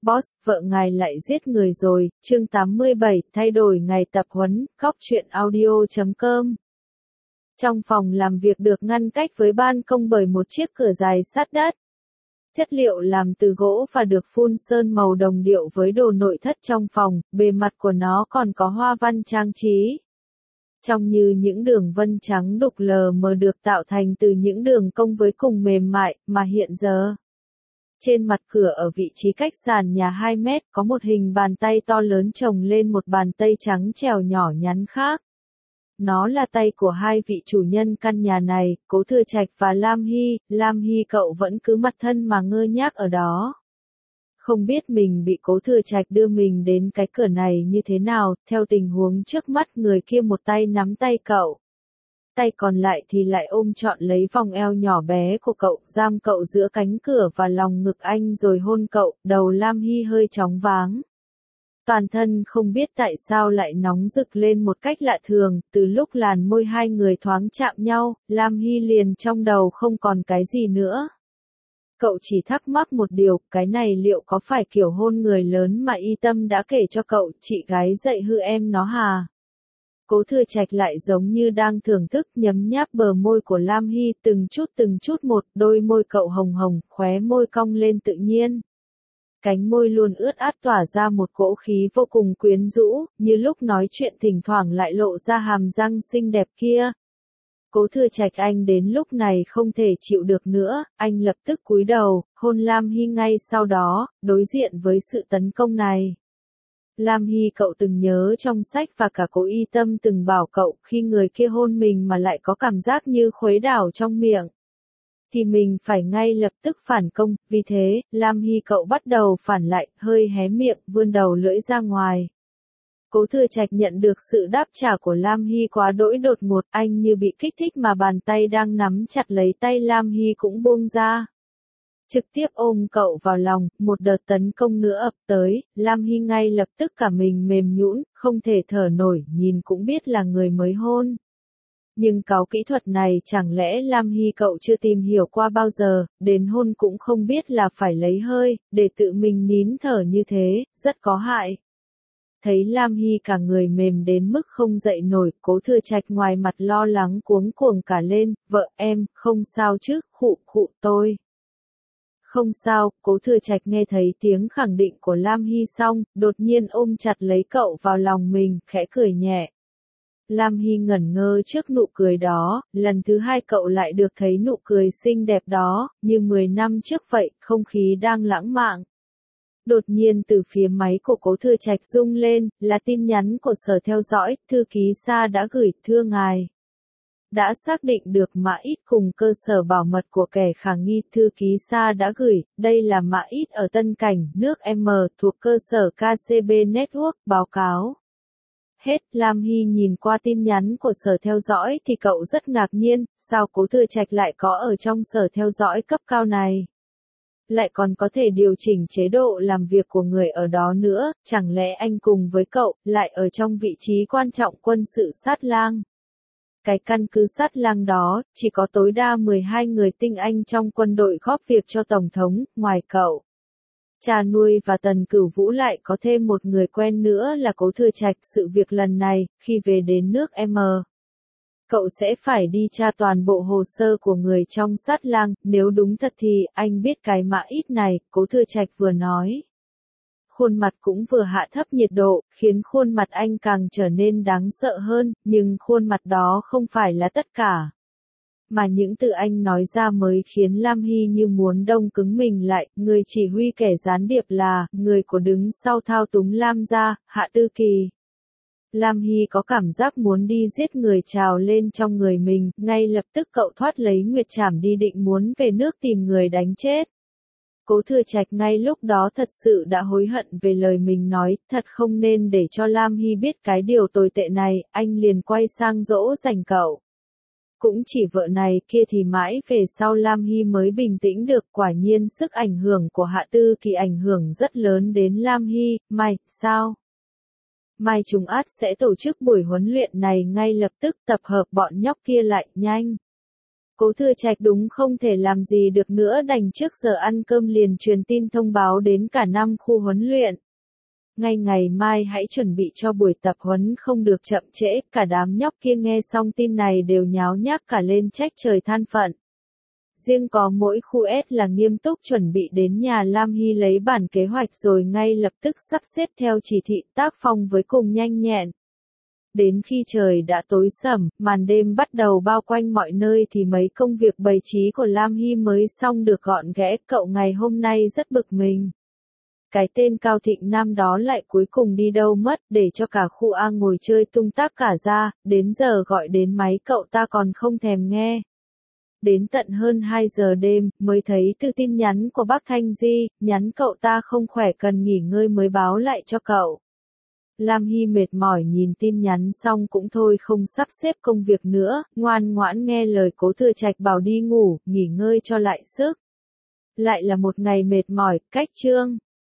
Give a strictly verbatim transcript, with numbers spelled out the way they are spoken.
Boss, vợ ngài lại giết người rồi, chương tám mươi bảy, thay đổi ngày tập huấn, góc truyện audio chấm com. Trong phòng làm việc được ngăn cách với ban công bởi một chiếc cửa dài sát đất. Chất liệu làm từ gỗ và được phun sơn màu đồng điệu với đồ nội thất trong phòng, bề mặt của nó còn có hoa văn trang trí. Trông như những đường vân trắng đục lờ mờ được tạo thành từ những đường cong với cùng mềm mại, mà hiện giờ. Trên mặt cửa ở vị trí cách sàn nhà hai mét có một hình bàn tay to lớn chồng lên một bàn tay trắng trẻo nhỏ nhắn khác. Nó là tay của hai vị chủ nhân căn nhà này, Cố Thừa Trạch và Lam Hy. Lam Hy cậu vẫn cứ mặt thân mà ngơ ngác ở đó. Không biết mình bị Cố Thừa Trạch đưa mình đến cái cửa này như thế nào, theo tình huống trước mắt người kia một tay nắm tay cậu. Tay còn lại thì lại ôm trọn lấy vòng eo nhỏ bé của cậu, giam cậu giữa cánh cửa và lòng ngực anh rồi hôn cậu, đầu Lam Hy hơi chóng váng. Toàn thân không biết tại sao lại nóng rực lên một cách lạ thường, từ lúc làn môi hai người thoáng chạm nhau, Lam Hy liền trong đầu không còn cái gì nữa. Cậu chỉ thắc mắc một điều, cái này liệu có phải kiểu hôn người lớn mà Y Tâm đã kể cho cậu, chị gái dạy hư em nó hà? Cố Thừa Trạch lại giống như đang thưởng thức nhấm nháp bờ môi của Lam Hy từng chút từng chút một, đôi môi cậu hồng hồng, khóe môi cong lên tự nhiên. Cánh môi luôn ướt át tỏa ra một cỗ khí vô cùng quyến rũ, như lúc nói chuyện thỉnh thoảng lại lộ ra hàm răng xinh đẹp kia. Cố Thừa Trạch anh đến lúc này không thể chịu được nữa, anh lập tức cúi đầu, hôn Lam Hy ngay sau đó, đối diện với sự tấn công này. Lam Hy cậu từng nhớ trong sách và cả Cố Y Tâm từng bảo cậu khi người kia hôn mình mà lại có cảm giác như khuấy đảo trong miệng. Thì mình phải ngay lập tức phản công, vì thế, Lam Hy cậu bắt đầu phản lại, hơi hé miệng, vươn đầu lưỡi ra ngoài. Cố Thừa Trạch nhận được sự đáp trả của Lam Hy quá đỗi đột ngột, anh như bị kích thích mà bàn tay đang nắm chặt lấy tay Lam Hy cũng buông ra. Trực tiếp ôm cậu vào lòng, một đợt tấn công nữa ập tới, Lam Hy ngay lập tức cả mình mềm nhũn, không thể thở nổi, nhìn cũng biết là người mới hôn. Nhưng cáu kỹ thuật này chẳng lẽ Lam Hy cậu chưa tìm hiểu qua bao giờ, đến hôn cũng không biết là phải lấy hơi, để tự mình nín thở như thế, rất có hại. Thấy Lam Hy cả người mềm đến mức không dậy nổi, Cố Thừa Trạch ngoài mặt lo lắng cuống cuồng cả lên, vợ em, không sao chứ, khụ khụ tôi. Không sao, Cố Thừa Trạch nghe thấy tiếng khẳng định của Lam Hy xong, đột nhiên ôm chặt lấy cậu vào lòng mình, khẽ cười nhẹ. Lam Hy ngẩn ngơ trước nụ cười đó, lần thứ hai cậu lại được thấy nụ cười xinh đẹp đó, như mười năm trước vậy, không khí đang lãng mạn. Đột nhiên từ phía máy của Cố Thừa Trạch rung lên, là tin nhắn của sở theo dõi, thư ký Sa đã gửi, thưa ngài. Đã xác định được mã ít cùng cơ sở bảo mật của kẻ khả nghi, thư ký Sa đã gửi, đây là mã ít ở Tân Cảnh, nước M, thuộc cơ sở ca xê bê Network, báo cáo. Hết, Lam Hy nhìn qua tin nhắn của sở theo dõi thì cậu rất ngạc nhiên, sao Cố Thừa Trạch lại có ở trong sở theo dõi cấp cao này? Lại còn có thể điều chỉnh chế độ làm việc của người ở đó nữa, chẳng lẽ anh cùng với cậu, lại ở trong vị trí quan trọng quân sự sát lang? Cái căn cứ sát lang đó, chỉ có tối đa mười hai người tinh anh trong quân đội góp việc cho Tổng thống, ngoài cậu. Cha nuôi và Tần Cửu Vũ lại có thêm một người quen nữa là Cố Thừa Trạch. Sự việc lần này, khi về đến nước M. Cậu sẽ phải đi tra toàn bộ hồ sơ của người trong sát lang, nếu đúng thật thì, anh biết cái mã ít này, Cố Thừa Trạch vừa nói. Khuôn mặt cũng vừa hạ thấp nhiệt độ, khiến khuôn mặt anh càng trở nên đáng sợ hơn, nhưng khuôn mặt đó không phải là tất cả. Mà những từ anh nói ra mới khiến Lam Hy như muốn đông cứng mình lại, người chỉ huy kẻ gián điệp là, người của đứng sau thao túng Lam gia, Hạ Tư Kỳ. Lam Hy có cảm giác muốn đi giết người trào lên trong người mình, ngay lập tức cậu thoát lấy nguyệt trảm đi định muốn về nước tìm người đánh chết. Cố Thừa Trạch ngay lúc đó thật sự đã hối hận về lời mình nói, thật không nên để cho Lam Hy biết cái điều tồi tệ này, anh liền quay sang dỗ dành cậu. Cũng chỉ vợ này kia thì mãi về sau Lam Hy mới bình tĩnh được, quả nhiên sức ảnh hưởng của Hạ Tư Kỳ ảnh hưởng rất lớn đến Lam Hy. Mai, sao? Mai chúng át sẽ tổ chức buổi huấn luyện này ngay lập tức, tập hợp bọn nhóc kia lại, nhanh. Cố Thừa Trạch đúng không thể làm gì được nữa đành trước giờ ăn cơm liền truyền tin thông báo đến cả năm khu huấn luyện. Ngay ngày mai hãy chuẩn bị cho buổi tập huấn không được chậm trễ, cả đám nhóc kia nghe xong tin này đều nháo nhác cả lên trách trời than phận. Riêng có mỗi khu S là nghiêm túc chuẩn bị đến nhà Lam Hy lấy bản kế hoạch rồi ngay lập tức sắp xếp theo chỉ thị tác phong với cùng nhanh nhẹn. Đến khi trời đã tối sầm, màn đêm bắt đầu bao quanh mọi nơi thì mấy công việc bày trí của Lam Hy mới xong được gọn ghẽ. Cậu ngày hôm nay rất bực mình. Cái tên Cao Thịnh Nam đó lại cuối cùng đi đâu mất, để cho cả khu A ngồi chơi tung tác cả ra, đến giờ gọi đến máy cậu ta còn không thèm nghe. Đến tận hơn hai giờ đêm, mới thấy từ tin nhắn của bác Thanh Di, nhắn cậu ta không khỏe cần nghỉ ngơi mới báo lại cho cậu. Lam Hy mệt mỏi nhìn tin nhắn xong cũng thôi không sắp xếp công việc nữa, ngoan ngoãn nghe lời Cố Thừa Trạch bảo đi ngủ, nghỉ ngơi cho lại sức. Lại là một ngày mệt mỏi, cách chương.